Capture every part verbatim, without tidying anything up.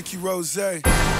Ricky Rose. We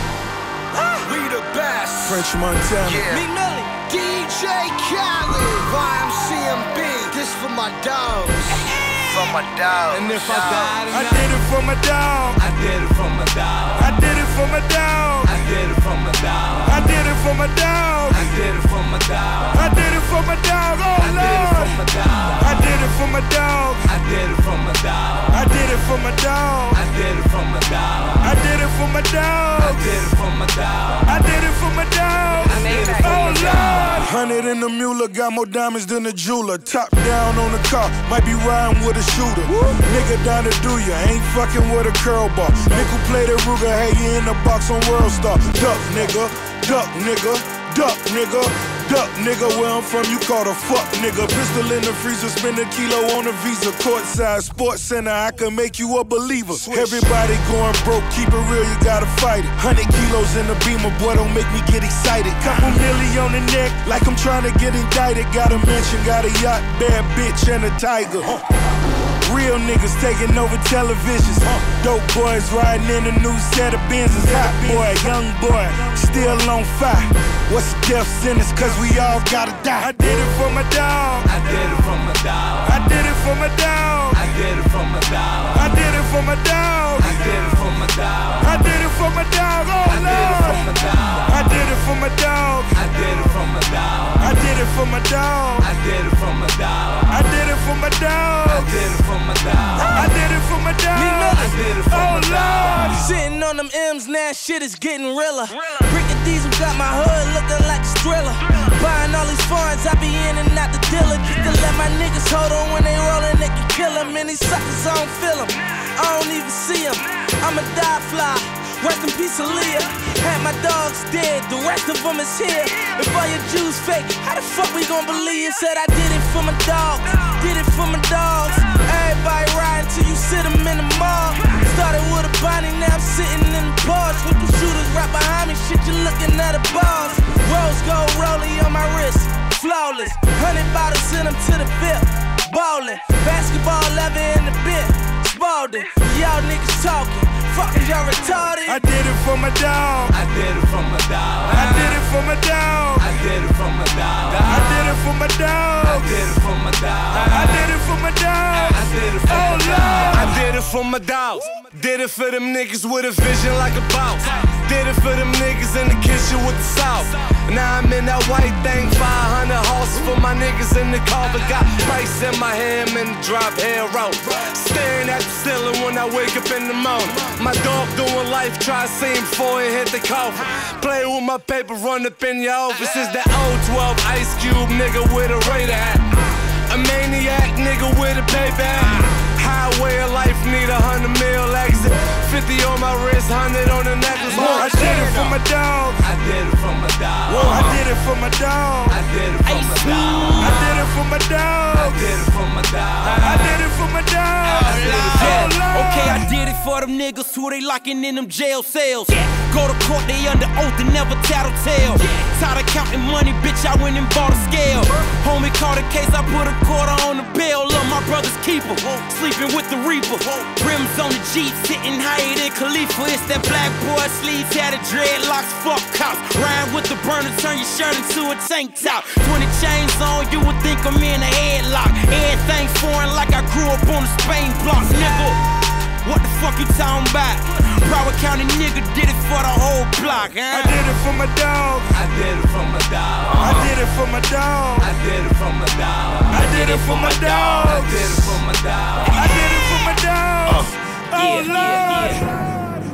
the best. French Montana. Yeah. Me Millie. D J Khaled. Y M C M B. This for my dogs. For my dogs. And if I died I did it for my dog. I did it for my dog. I did it for my dog. I did it for my dog. I did it for my dog. I did it for my dog. I did it for my dog. Oh Lord. I did it for my dog. I did it for my dog. I did it for my dog. I did it for my dog. I did it for my dog. I did it for my dog. I did it for my dog. I did it for Oh my Lord. Hundred in the Mueller, got more diamonds than a jeweler. Top down on the car, might be riding with a shooter. Woo. Nigga down to do ya, ain't fucking with a curl ball. Nickel play the Ruger, hey, you in the box on World Star. Duck nigga, duck nigga, duck nigga. Duck, nigga, where I'm from, you call the fuck, nigga. Pistol in the freezer, spend a kilo on a Visa. Courtside, Sports Center, I can make you a believer. Switch. Everybody going broke, keep it real, you gotta fight it. Hundred kilos in the Beamer, boy, don't make me get excited. Couple milli on the neck, like I'm trying to get indicted. Got a mansion, got a yacht, bad bitch, and a tiger. Huh. Real niggas taking over televisions. Huh. Dope boys riding in a new set of Benzes. Hot boy, young boy, still on fire. What's the death sentence? Cause we all gotta die. I did it for my dog. I did it for my dog. I did it for my dog. I did it for my dog. I did it for my dog. I did it for my dog. I did it for my dog. Oh Lord. I did it for my dog. I did it for my dog. I did it for my dog. I did it for my dog. I did it for my dog. I did it for my dog. I did it for my dog. I did it for oh my dog. Lord. Sitting on them M's, now shit is getting realer. Brick Diesel got my hood looking like a Thriller. Buying all these foreigns, I be in and out the dealer. Just to let my niggas hold on when they rollin', they can kill them. And these suckers, I don't feel them. I don't even see them. I'm a die fly. Rest in peace, Aaliyah. Had my dogs dead, the rest of them is here. If all your Jews fake, how the fuck we gon' believe? Said I did it for my dogs, did it for my dogs. Everybody riding till you sit them in the mall. Started with a Bonnie, now I'm sitting in the bars. With the shooters right behind me, shit, you looking at the bars. Rose gold rollie on my wrist, flawless. Hundred bottles in them to the bip, ballin'. Basketball leather in the bit, Spalding. Y'all niggas talking. Fucking y'all retarded. I did it for my dog. I did it for my dog. I did it for my dog. I did it for my dog. I did it for my dog. I did it for my dog. I did it for my dog. I did it for oh, my dog. Lord. I did it for my dogs. Did it for them niggas with a vision like a boss. Did it for them niggas in the kitchen with the sauce. Now I'm in that white thing, five hundred horses for my niggas in the car. But got price in my hand, I'm in the drop hair road. Staring at the ceiling when I wake up in the morning. My dog doing life, try to see him before he hit the coffin. Play with my paper, run up in your office. Is that old twelve Ice Cube nigga with a Raider hat. A maniac nigga with a paper hat. Highway of life, need a hundred mil exit. Fifty on my wrist, hundred on the necklace. I did it for my dog. I did it for my dog. I did it for my dog. I did it for my dog. I did it for my dog. I did it for my dog. I did it for my dog. Yeah. Okay, I did it for them niggas who they locking in them jail cells. Yeah. Go to court, they under oath and never tattletale. Yeah. Tired of counting money, bitch, I went and bought a scale. Whoa. Homie caught a case, I put a quarter on the bill. Love my brother's keeper, Whoa. Sleeping with the reaper. Whoa. Rims on the Jeep, sitting higher than Khalifa. It's that black boy, sleeves had a dreadlocks, fuck cops. Ride with the burner, turn your shirt into a tank top. Twenty chains on, you would think I'm in a headlock. Everything foreign like I grew up on the Spain block, nigga. What the fuck you talking about? Broward County nigga did it for the whole block, huh? I did it for my dog. I did it for my dog. I did it for my dog. I did it for my dog. I did it for my dog. I did it for my dog. I did it for my dog. Uh, oh yeah, Lord. yeah, yeah.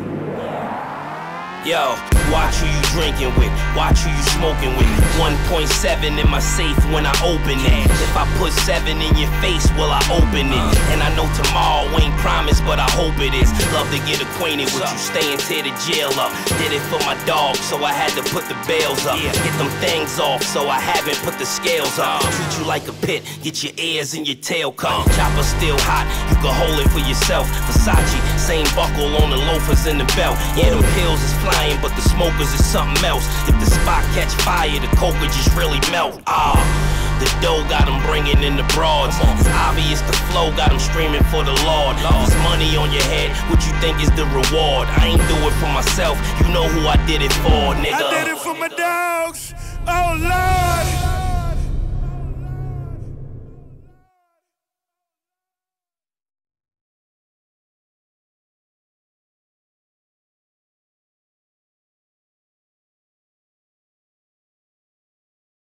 Yo, watch who you drinking with, watch who you smoking with. one point seven in my safe when I open it. If I put seven in your face, will I open it? And I know tomorrow ain't promised, but I hope it is. Love to get acquainted with you, staying tear the jail up. Did it for my dog, so I had to put the bails up. Get them things off, so I haven't put the scales up. Treat you like a pit, get your ears and your tail cut. Chopper still hot, you can hold it for yourself. Versace, same buckle on the loafers and the belt. Yeah, them pills is flying, but the smokers is something else. If the spot catch fire, the coke would just really melt. Ah, The dough got them bringing in the broads. It's obvious the flow got them streaming for the Lord. There's money on your head, what you think is the reward? I ain't do it for myself, you know who I did it for, nigga. I did it for my dogs. Oh,